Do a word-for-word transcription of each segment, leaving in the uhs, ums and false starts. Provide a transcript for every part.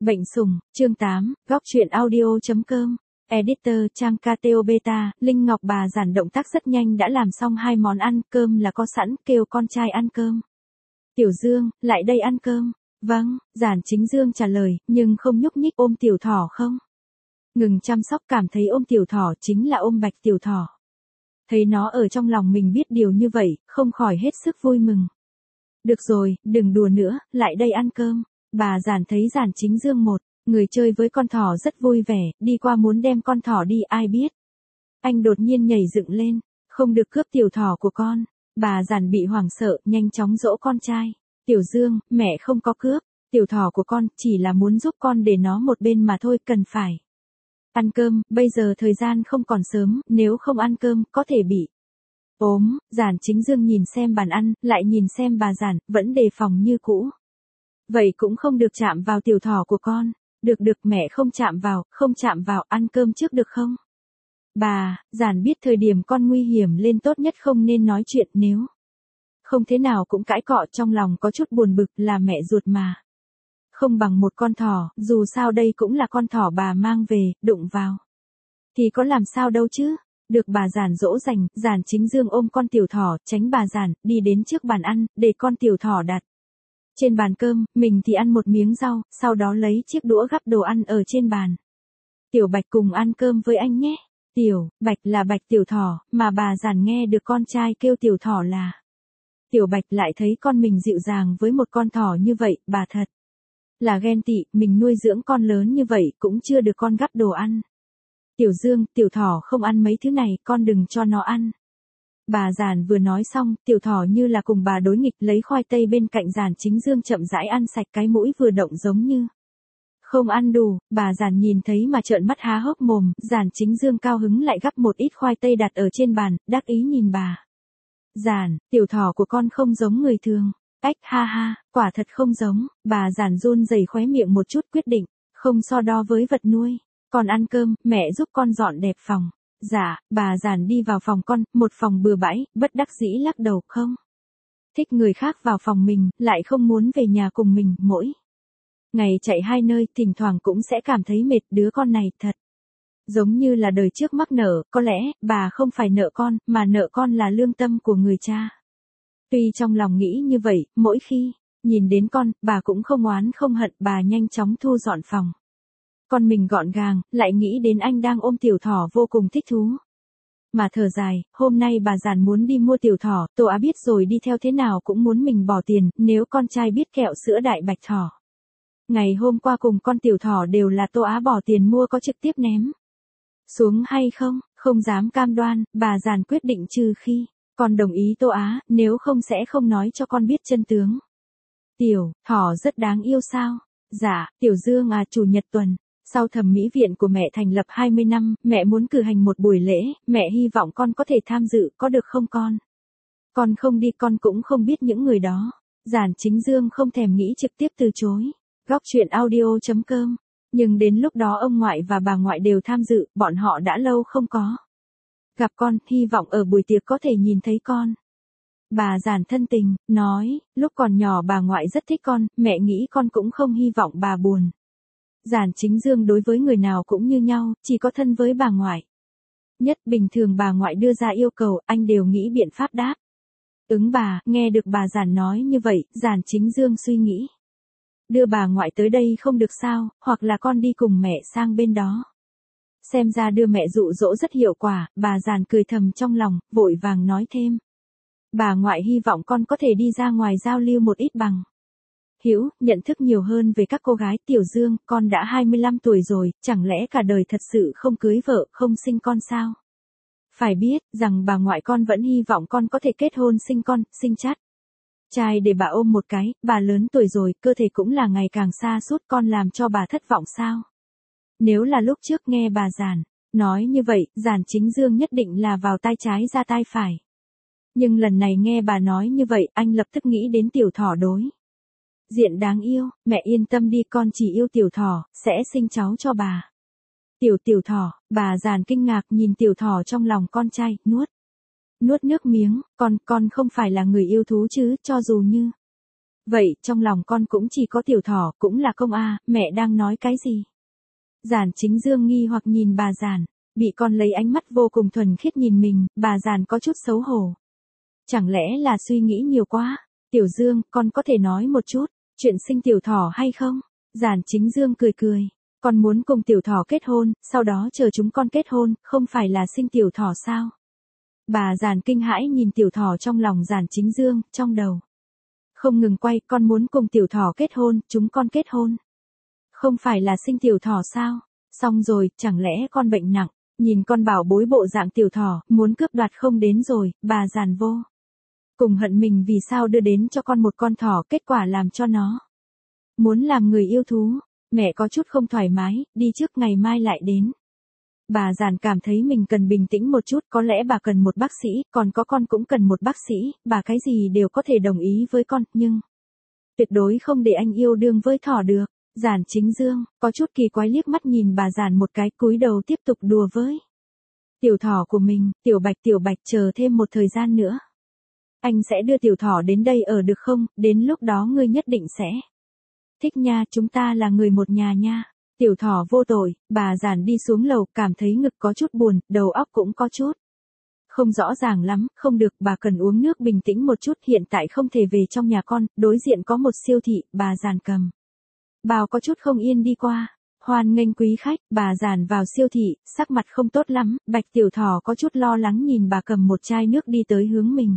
Bệnh sủng, chương tám, góc truyện audio.com, editor trang ca tê o Beta, Linh Ngọc bà giản động tác rất nhanh đã làm xong hai món ăn, cơm là có sẵn, kêu con trai ăn cơm. Tiểu Dương, lại đây ăn cơm. Vâng, Giản Chính Dương trả lời, nhưng không nhúc nhích. Ôm tiểu thỏ không? Ngừng chăm sóc, cảm thấy ôm tiểu thỏ chính là ôm bạch tiểu thỏ. Thấy nó ở trong lòng mình biết điều như vậy, không khỏi hết sức vui mừng. Được rồi, đừng đùa nữa, lại đây ăn cơm. Bà Giản thấy Giản Chính Dương một người chơi với con thỏ rất vui vẻ, đi qua muốn đem con thỏ đi, ai biết. Anh đột nhiên nhảy dựng lên, không được cướp tiểu thỏ của con. Bà Giản bị hoảng sợ, nhanh chóng dỗ con trai. Tiểu Dương, mẹ không có cướp, tiểu thỏ của con, chỉ là muốn giúp con để nó một bên mà thôi, cần phải ăn cơm, bây giờ thời gian không còn sớm, nếu không ăn cơm, có thể bị ốm. Giản Chính Dương nhìn xem bàn ăn, lại nhìn xem bà Giản, vẫn đề phòng như cũ. Vậy cũng không được chạm vào tiểu thỏ của con. Được được, mẹ không chạm vào, không chạm vào, ăn cơm trước được không? Bà, Giản biết thời điểm con nguy hiểm lên tốt nhất không nên nói chuyện, nếu không thế nào cũng cãi cọ, trong lòng có chút buồn bực, là mẹ ruột mà. Không bằng một con thỏ, dù sao đây cũng là con thỏ bà mang về, đụng vào thì có làm sao đâu chứ. Được bà Giản dỗ dành, Giản Chính Dương ôm con tiểu thỏ, tránh bà Giản, đi đến trước bàn ăn, để con tiểu thỏ đặt trên bàn cơm, mình thì ăn một miếng rau, sau đó lấy chiếc đũa gắp đồ ăn ở trên bàn. Tiểu Bạch cùng ăn cơm với anh nhé. Tiểu Bạch là Bạch tiểu thỏ, mà bà Giản nghe được con trai kêu tiểu thỏ là Tiểu Bạch, lại thấy con mình dịu dàng với một con thỏ như vậy, bà thật là ghen tị, mình nuôi dưỡng con lớn như vậy cũng chưa được con gắp đồ ăn. Tiểu Dương, tiểu thỏ không ăn mấy thứ này, con đừng cho nó ăn. Bà Giản vừa nói xong, tiểu thỏ như là cùng bà đối nghịch, lấy khoai tây bên cạnh Giản Chính Dương chậm rãi ăn sạch, cái mũi vừa động giống như không ăn đủ. Bà Giản nhìn thấy mà trợn mắt há hốc mồm. Giản Chính Dương cao hứng lại gắp một ít khoai tây đặt ở trên bàn, đắc ý nhìn bà Giản, tiểu thỏ của con không giống người thường. Ách, ha ha, quả thật không giống. Bà Giản run rẩy khóe miệng một chút, quyết định không so đo với vật nuôi. Con ăn cơm, mẹ giúp con dọn đẹp phòng. Dạ, bà Giản đi vào phòng con, một phòng bừa bãi, bất đắc dĩ lắc đầu, không thích người khác vào phòng mình, lại không muốn về nhà cùng mình, mỗi ngày chạy hai nơi, thỉnh thoảng cũng sẽ cảm thấy mệt. Đứa con này thật giống như là đời trước mắc nợ, có lẽ bà không phải nợ con, mà nợ con là lương tâm của người cha. Tuy trong lòng nghĩ như vậy, mỗi khi nhìn đến con, bà cũng không oán không hận, bà nhanh chóng thu dọn phòng con mình gọn gàng, lại nghĩ đến anh đang ôm tiểu thỏ vô cùng thích thú. Mà thở dài, hôm nay bà Giản muốn đi mua tiểu thỏ, Tô Á biết rồi, đi theo thế nào cũng muốn mình bỏ tiền, nếu con trai biết kẹo sữa đại bạch thỏ ngày hôm qua cùng con tiểu thỏ đều là Tô Á bỏ tiền mua, có trực tiếp ném xuống hay không, không dám cam đoan. Bà Giản quyết định trừ khi con đồng ý Tô Á, nếu không sẽ không nói cho con biết chân tướng. Tiểu thỏ rất đáng yêu sao? Dạ, Tiểu Dương à, chủ nhật tuần sau thẩm mỹ viện của mẹ thành lập hai mươi năm, mẹ muốn cử hành một buổi lễ, mẹ hy vọng con có thể tham dự, có được không con? Con không đi, con cũng không biết những người đó. Giản Chính Dương không thèm nghĩ, trực tiếp từ chối. Góc truyện audio.com. Nhưng đến lúc đó ông ngoại và bà ngoại đều tham dự, bọn họ đã lâu không có gặp con, hy vọng ở buổi tiệc có thể nhìn thấy con. Bà Giản thân tình, nói, lúc còn nhỏ bà ngoại rất thích con, mẹ nghĩ con cũng không hy vọng bà buồn. Giản Chính Dương đối với người nào cũng như nhau, chỉ có thân với bà ngoại nhất, bình thường bà ngoại đưa ra yêu cầu, anh đều nghĩ biện pháp đáp ứng bà. Nghe được bà Giản nói như vậy, Giản Chính Dương suy nghĩ, đưa bà ngoại tới đây không được sao, hoặc là con đi cùng mẹ sang bên đó. Xem ra đưa mẹ dụ dỗ rất hiệu quả. Bà Giản cười thầm trong lòng, vội vàng nói thêm, bà ngoại hy vọng con có thể đi ra ngoài giao lưu một ít bằng hữu, nhận thức nhiều hơn về các cô gái. Tiểu Dương, con đã hai mươi lăm tuổi rồi, chẳng lẽ cả đời thật sự không cưới vợ, không sinh con sao? Phải biết rằng bà ngoại con vẫn hy vọng con có thể kết hôn sinh con, sinh chắt trai để bà ôm một cái. Bà lớn tuổi rồi, cơ thể cũng là ngày càng sa sút, con làm cho bà thất vọng sao? Nếu là lúc trước nghe bà Giản nói như vậy, Giản Chính Dương nhất định là vào tai trái ra tai phải. Nhưng lần này nghe bà nói như vậy, anh lập tức nghĩ đến tiểu thỏ đối diện đáng yêu. Mẹ yên tâm đi, con chỉ yêu tiểu thỏ, sẽ sinh cháu cho bà. Tiểu tiểu thỏ, bà Giản kinh ngạc nhìn tiểu thỏ trong lòng con trai, nuốt nuốt nước miếng. Con, con không phải là người yêu thú chứ, cho dù như Vậy, trong lòng con cũng chỉ có tiểu thỏ, cũng là công a, mẹ đang nói cái gì? Giản Chính Dương nghi hoặc nhìn bà Giản, bị con lấy ánh mắt vô cùng thuần khiết nhìn mình, bà Giản có chút xấu hổ. Chẳng lẽ là suy nghĩ nhiều quá? Tiểu Dương, con có thể nói một chút, chuyện sinh tiểu thỏ hay không? Giản Chính Dương cười cười, con muốn cùng tiểu thỏ kết hôn, sau đó chờ chúng con kết hôn, không phải là sinh tiểu thỏ sao? Bà Giản kinh hãi nhìn tiểu thỏ trong lòng Giản Chính Dương, trong đầu. Không ngừng quay, con muốn cùng tiểu thỏ kết hôn, chúng con kết hôn. Không phải là sinh tiểu thỏ sao? Xong rồi, chẳng lẽ con bệnh nặng? Nhìn con bảo bối bộ dạng tiểu thỏ, muốn cướp đoạt không đến rồi, bà Giản vô cùng hận mình vì sao đưa đến cho con một con thỏ, kết quả làm cho nó muốn làm người yêu thú. Mẹ có chút không thoải mái, đi trước ngày mai lại đến. Bà Giản cảm thấy mình cần bình tĩnh một chút, có lẽ bà cần một bác sĩ, còn có con cũng cần một bác sĩ, bà cái gì đều có thể đồng ý với con, nhưng tuyệt đối không để anh yêu đương với thỏ được. Giản Chính Dương, có chút kỳ quái liếc mắt nhìn bà Giản một cái, cúi đầu tiếp tục đùa với tiểu thỏ của mình, tiểu bạch tiểu bạch chờ thêm một thời gian nữa. Anh sẽ đưa tiểu thỏ đến đây ở được không, đến lúc đó ngươi nhất định sẽ thích nha, chúng ta là người một nhà nha. Tiểu thỏ vô tội, bà Giản đi xuống lầu, cảm thấy ngực có chút buồn, đầu óc cũng có chút không rõ ràng lắm, không được, bà cần uống nước bình tĩnh một chút, hiện tại không thể về trong nhà con, đối diện có một siêu thị, bà Giản cầm bao có chút không yên đi qua. Hoan nghênh quý khách, bà Giản vào siêu thị, sắc mặt không tốt lắm, Bạch tiểu thỏ có chút lo lắng nhìn bà cầm một chai nước đi tới hướng mình.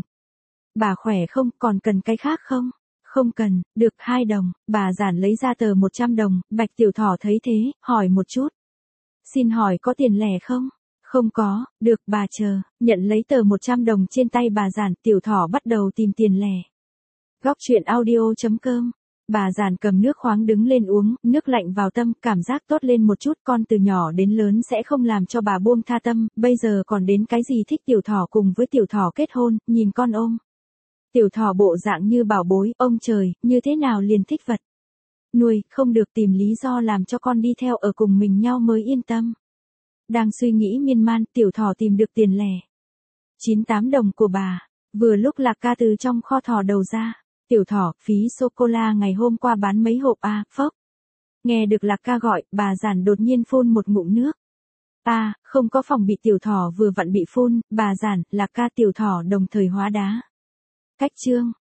Bà khỏe không, còn cần cái khác không? Không cần, được hai đồng, bà Giản lấy ra tờ một trăm đồng, Bạch tiểu thỏ thấy thế, hỏi một chút. Xin hỏi có tiền lẻ không? Không có, được bà chờ, nhận lấy tờ một trăm đồng trên tay bà Giản, tiểu thỏ bắt đầu tìm tiền lẻ. Góc truyện audio chấm com. Bà Giản cầm nước khoáng đứng lên uống, nước lạnh vào tâm, cảm giác tốt lên một chút, con từ nhỏ đến lớn sẽ không làm cho bà buông tha tâm, bây giờ còn đến cái gì thích tiểu thỏ cùng với tiểu thỏ kết hôn, nhìn con ôm. Tiểu thỏ bộ dạng như bảo bối, ông trời, như thế nào liền thích vật nuôi, không được tìm lý do làm cho con đi theo ở cùng mình nhau mới yên tâm. Đang suy nghĩ miên man, tiểu thỏ tìm được tiền lẻ. chín mươi tám đồng của bà, vừa lúc Lạc Ca từ trong kho thỏ đầu ra. Tiểu thỏ, phí sô-cô-la ngày hôm qua bán mấy hộp a, à, phốc. Nghe được Lạc Ca gọi, bà Giản đột nhiên phun một ngụm nước. A, à, không có phòng bị tiểu thỏ vừa vặn bị phun, bà Giản, Lạc Ca tiểu thỏ đồng thời hóa đá. Cách chương.